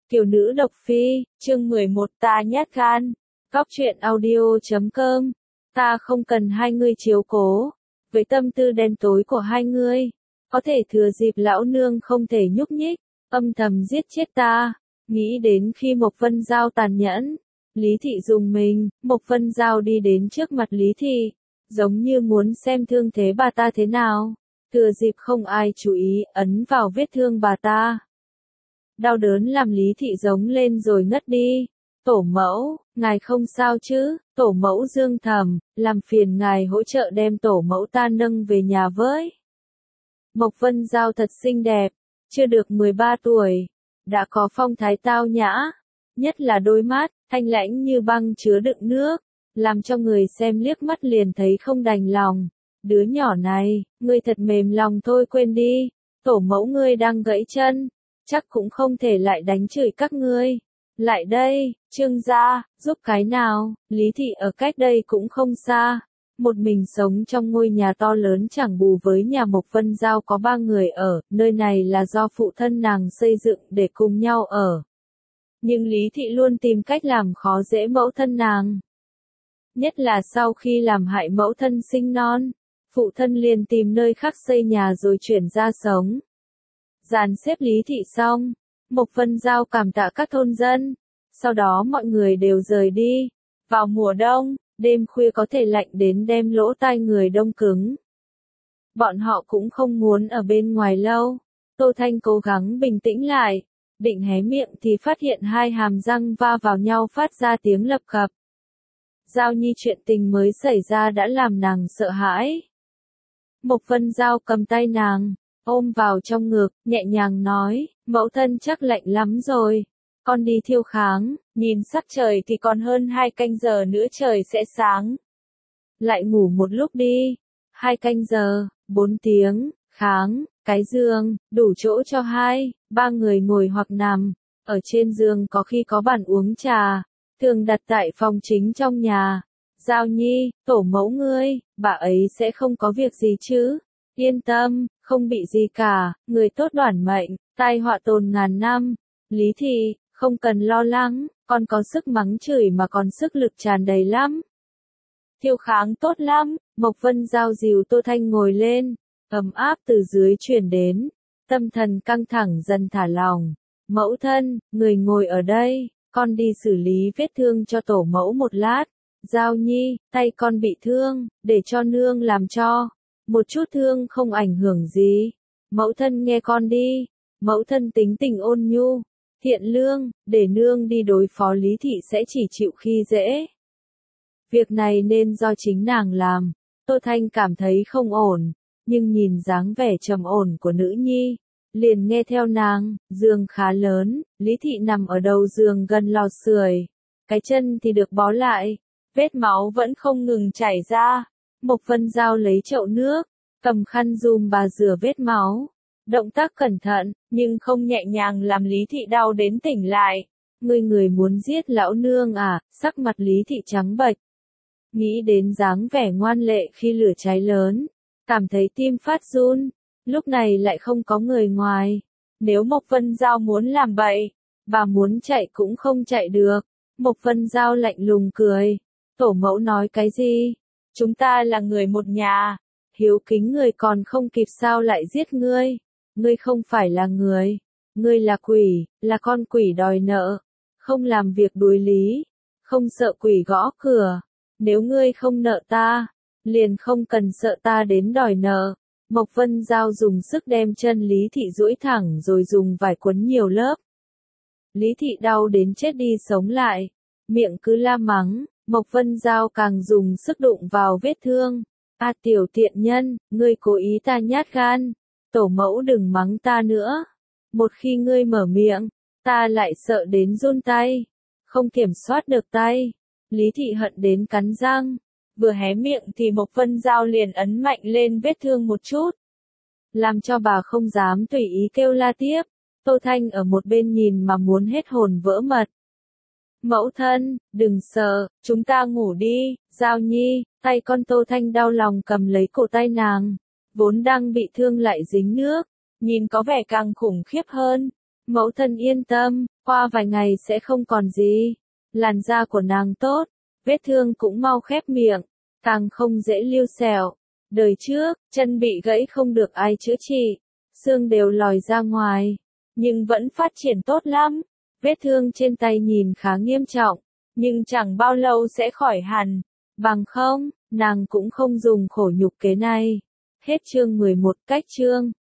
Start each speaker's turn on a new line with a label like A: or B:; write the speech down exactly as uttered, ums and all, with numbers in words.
A: Kiều nữ độc phi, chương mười một ta nhát gan. Góc truyện audio chấm com. Ta không cần hai ngươi chiếu cố. Với tâm tư đen tối của hai ngươi, có thể thừa dịp lão nương không thể nhúc nhích, âm thầm giết chết ta. Nghĩ đến khi Mộc Vân Giao tàn nhẫn, Lý Thị dùng mình, Mộc Vân Giao đi đến trước mặt Lý Thị, giống như muốn xem thương thế bà ta thế nào. Thừa dịp không ai chú ý, ấn vào vết thương bà ta. Đau đớn làm Lý Thị giống lên rồi ngất đi. Tổ mẫu, ngài không sao chứ? Tổ mẫu dương thầm, làm phiền ngài hỗ trợ đem tổ mẫu ta nâng về nhà với. Mộc Vân Giao thật xinh đẹp, chưa được mười ba tuổi, đã có phong thái tao nhã, nhất là đôi mắt, thanh lãnh như băng chứa đựng nước, làm cho người xem liếc mắt liền thấy không đành lòng. Đứa nhỏ này, ngươi thật mềm lòng thôi, quên đi, tổ mẫu ngươi đang gãy chân, chắc cũng không thể lại đánh chửi các ngươi. Lại đây, Trương gia, giúp cái nào? Lý Thị ở cách đây cũng không xa, một mình sống trong ngôi nhà to lớn chẳng bù với nhà Mộc Vân Giao có ba người ở, nơi này là do phụ thân nàng xây dựng để cùng nhau ở. Nhưng Lý Thị luôn tìm cách làm khó dễ mẫu thân nàng. Nhất là sau khi làm hại mẫu thân sinh non, phụ thân liền tìm nơi khác xây nhà rồi chuyển ra sống. Dàn xếp Lý Thị xong, Mộc Vân Giao cảm tạ các thôn dân, sau đó mọi người đều rời đi. Vào mùa đông, đêm khuya có thể lạnh đến đem lỗ tai người đông cứng. Bọn họ cũng không muốn ở bên ngoài lâu. Tô Thanh cố gắng bình tĩnh lại, định hé miệng thì phát hiện hai hàm răng va vào nhau phát ra tiếng lập cập. Giao Nhi, chuyện tình mới xảy ra đã làm nàng sợ hãi. Mộc Vân Giao cầm tay nàng, ôm vào trong ngực, nhẹ nhàng nói, mẫu thân chắc lạnh lắm rồi, con đi thiêu kháng, nhìn sắc trời thì còn hơn hai canh giờ nữa trời sẽ sáng. Lại ngủ một lúc đi, hai canh giờ, bốn tiếng, kháng, cái giường, đủ chỗ cho hai, ba người ngồi hoặc nằm, ở trên giường có khi có bàn uống trà, thường đặt tại phòng chính trong nhà. Giao Nhi, tổ mẫu ngươi, bà ấy sẽ không có việc gì chứ? Yên tâm, không bị gì cả, người tốt đoản mệnh, tai họa tồn ngàn năm. Lý Thị, không cần lo lắng, con có sức mắng chửi mà còn sức lực tràn đầy lắm. Thiêu kháng tốt lắm. Mộc Vân Giao dìu Tô Thanh ngồi lên, ấm áp từ dưới truyền đến, tâm thần căng thẳng dần thả lỏng. Mẫu thân, người ngồi ở đây, con đi xử lý vết thương cho tổ mẫu một lát. Giao Nhi, tay con bị thương, để cho nương làm cho. Một chút thương không ảnh hưởng gì. Mẫu thân nghe con đi. Mẫu thân tính tình ôn nhu, thiện lương, để nương đi đối phó Lý Thị sẽ chỉ chịu khi dễ. Việc này nên do chính nàng làm. Tô Thanh cảm thấy không ổn, nhưng nhìn dáng vẻ trầm ổn của nữ nhi, liền nghe theo nàng. Giường khá lớn, Lý Thị nằm ở đầu giường gần lò sưởi, cái chân thì được bó lại, vết máu vẫn không ngừng chảy ra. Mộc Vân Giao lấy chậu nước, cầm khăn dùm bà rửa vết máu. Động tác cẩn thận, nhưng không nhẹ nhàng làm Lý Thị đau đến tỉnh lại. Ngươi người muốn giết lão nương à? Sắc mặt Lý Thị trắng bệch. Nghĩ đến dáng vẻ ngoan lệ khi lửa cháy lớn, cảm thấy tim phát run. Lúc này lại không có người ngoài. Nếu Mộc Vân Giao muốn làm bậy, bà muốn chạy cũng không chạy được. Mộc Vân Giao lạnh lùng cười. Tổ mẫu nói cái gì? Chúng ta là người một nhà. Hiếu kính người còn không kịp sao lại giết ngươi? Ngươi không phải là người. Ngươi là quỷ, là con quỷ đòi nợ. Không làm việc đối lý. Không sợ quỷ gõ cửa. Nếu ngươi không nợ ta, liền không cần sợ ta đến đòi nợ. Mộc Vân Giao dùng sức đem chân Lý Thị duỗi thẳng rồi dùng vải quấn nhiều lớp. Lý Thị đau đến chết đi sống lại, miệng cứ la mắng. Mộc Vân Giao càng dùng sức đụng vào vết thương. A tiểu tiện nhân, ngươi cố ý ta nhát gan. Tổ mẫu đừng mắng ta nữa. Một khi ngươi mở miệng, ta lại sợ đến run tay, không kiểm soát được tay. Lý Thị hận đến cắn răng, vừa hé miệng thì Mộc Vân Giao liền ấn mạnh lên vết thương một chút, làm cho bà không dám tùy ý kêu la tiếp. Tô Thanh ở một bên nhìn mà muốn hết hồn vỡ mật. Mẫu thân, đừng sợ, chúng ta ngủ đi. Giao Nhi, tay con. Tô Thanh đau lòng cầm lấy cổ tay nàng, vốn đang bị thương lại dính nước, nhìn có vẻ càng khủng khiếp hơn. Mẫu thân yên tâm, qua vài ngày sẽ không còn gì. Làn da của nàng tốt, vết thương cũng mau khép miệng, càng không dễ lưu sẹo. Đời trước, chân bị gãy không được ai chữa trị, xương đều lòi ra ngoài, nhưng vẫn phát triển tốt lắm. Vết thương trên tay nhìn khá nghiêm trọng, nhưng chẳng bao lâu sẽ khỏi hẳn. Bằng không, nàng cũng không dùng khổ nhục kế này. Hết chương mười một. Cách chương